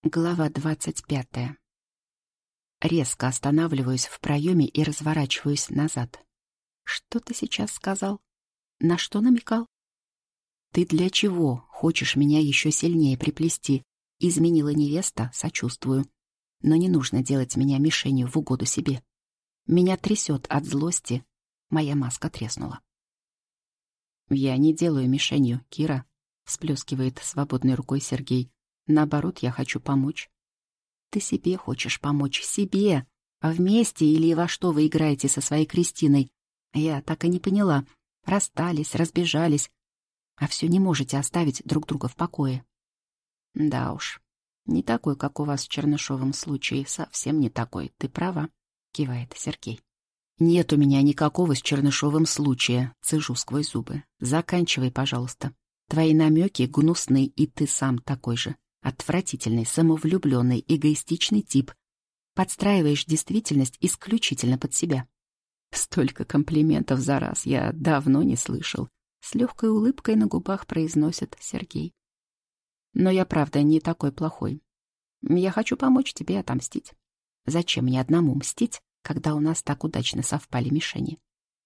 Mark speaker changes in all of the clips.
Speaker 1: Глава 25. Резко останавливаюсь в проеме и разворачиваюсь назад. Что ты сейчас сказал? На что намекал? Ты для чего хочешь меня еще сильнее приплести? Изменила невеста, сочувствую. Но не нужно делать меня мишенью в угоду себе. Меня трясет от злости. Моя маска треснула. Я не делаю мишенью, Кира, всплескивает свободной рукой Сергей. Наоборот, я хочу помочь. Ты себе хочешь помочь, себе. А вместе или во что вы играете со своей Кристиной? Я так и не поняла. Расстались, разбежались. А все не можете оставить друг друга в покое. Да уж, не такой, как у вас в Чернышовом случае. Совсем не такой, ты права, кивает Сергей. Нет у меня никакого с Чернышовым случая, цежу сквозь зубы. Заканчивай, пожалуйста. Твои намеки гнусны, и ты сам такой же. Отвратительный, самовлюбленный, эгоистичный тип. Подстраиваешь действительность исключительно под себя. Столько комплиментов за раз я давно не слышал. С легкой улыбкой на губах произносит Сергей. Но я, правда, не такой плохой. Я хочу помочь тебе отомстить. Зачем мне одному мстить, когда у нас так удачно совпали мишени?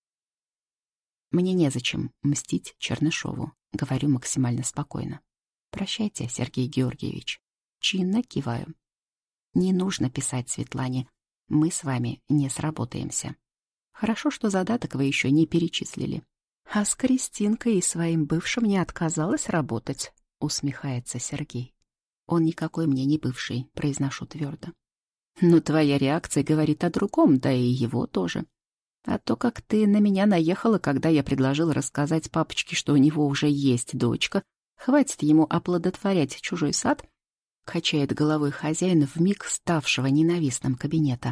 Speaker 1: Мне незачем мстить Чернышову, говорю максимально спокойно. Прощайте, Сергей Георгиевич. Чинно киваю. Не нужно писать Светлане. Мы с вами не сработаемся. Хорошо, что задаток вы еще не перечислили. А с Кристинкой и своим бывшим не отказалась работать, усмехается Сергей. Он никакой мне не бывший, произношу твердо. Но твоя реакция говорит о другом, да и его тоже. А то, как ты на меня наехала, когда я предложил рассказать папочке, что у него уже есть дочка, хватит ему оплодотворять чужой сад, качает головой хозяин вмиг ставшего ненавистным кабинета.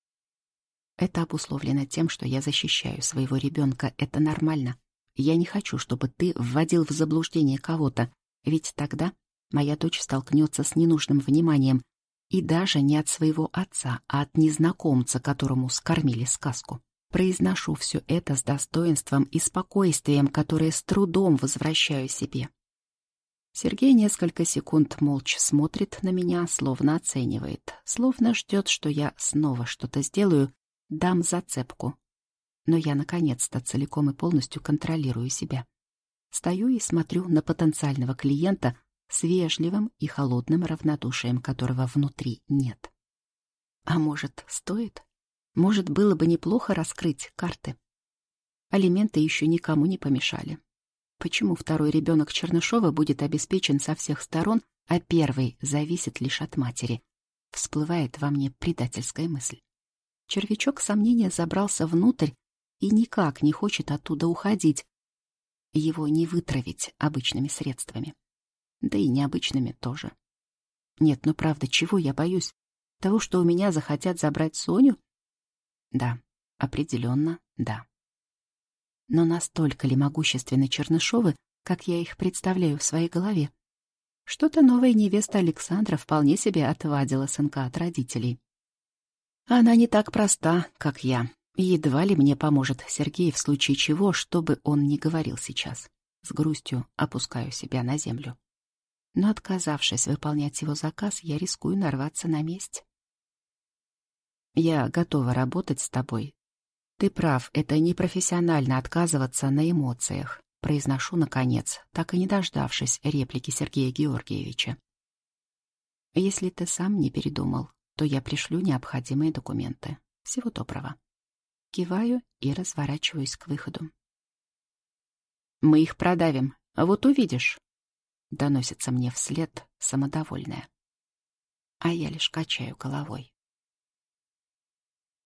Speaker 1: Это обусловлено тем, что я защищаю своего ребенка. Это нормально. Я не хочу, чтобы ты вводил в заблуждение кого-то, ведь тогда моя дочь столкнется с ненужным вниманием, и даже не от своего отца, а от незнакомца, которому скормили сказку. Произношу все это с достоинством и спокойствием, которое с трудом возвращаю себе. Сергей несколько секунд молча смотрит на меня, словно оценивает, словно ждет, что я снова что-то сделаю, дам зацепку. Но я, наконец-то, целиком и полностью контролирую себя. Стою и смотрю на потенциального клиента с вежливым и холодным равнодушием, которого внутри нет. А может, стоит? Может, было бы неплохо раскрыть карты? Алименты еще никому не помешали. Почему второй ребенок Чернышова будет обеспечен со всех сторон, а первый зависит лишь от матери? Всплывает во мне предательская мысль. Червячок сомнения забрался внутрь и никак не хочет оттуда уходить. Его не вытравить обычными средствами. Да и необычными тоже. Нет, ну правда, чего я боюсь? Того, что у меня захотят забрать Соню? Да, определенно, да. Но настолько ли могущественны Чернышовы, как я их представляю в своей голове? Что-то новая невеста Александра вполне себе отвадила сынка от родителей. Она не так проста, как я. Едва ли мне поможет Сергей в случае чего, что бы он ни говорил сейчас. С грустью опускаю себя на землю. Но, отказавшись выполнять его заказ, я рискую нарваться на месть. Я готова работать с тобой. Ты прав, это непрофессионально отказываться на эмоциях, произношу, наконец, так и не дождавшись реплики Сергея Георгиевича. Если ты сам не передумал, то я пришлю необходимые документы. Всего доброго. Киваю и разворачиваюсь к выходу. Мы их продавим, а вот увидишь. Доносится мне вслед самодовольная. А я лишь качаю головой.